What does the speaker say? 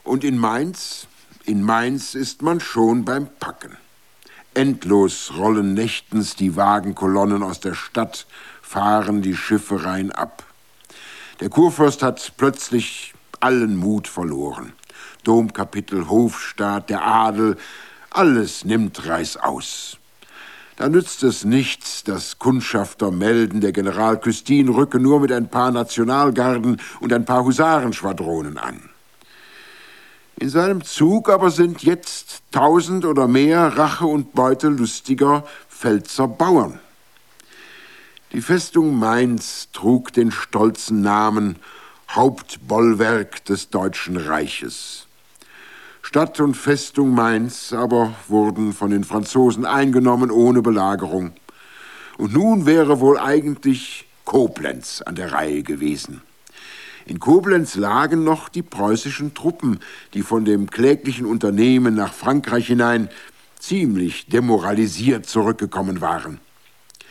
Und in Mainz ist man schon beim Packen. Endlos rollen nächtens die Wagenkolonnen aus der Stadt, fahren die Schiffe rein ab. Der Kurfürst hat plötzlich allen Mut verloren. Domkapitel, Hofstaat, der Adel, alles nimmt reißaus. Da nützt es nichts, dass Kundschafter melden, der General Custine rücke nur mit ein paar Nationalgarden und ein paar Husarenschwadronen an. In seinem Zug aber sind jetzt 1000 oder mehr Rache und Beute lustiger Pfälzer Bauern. Die Festung Mainz trug den stolzen Namen Hauptbollwerk des Deutschen Reiches. Stadt und Festung Mainz aber wurden von den Franzosen eingenommen ohne Belagerung. Und nun wäre wohl eigentlich Koblenz an der Reihe gewesen. In Koblenz lagen noch die preußischen Truppen, die von dem kläglichen Unternehmen nach Frankreich hinein ziemlich demoralisiert zurückgekommen waren.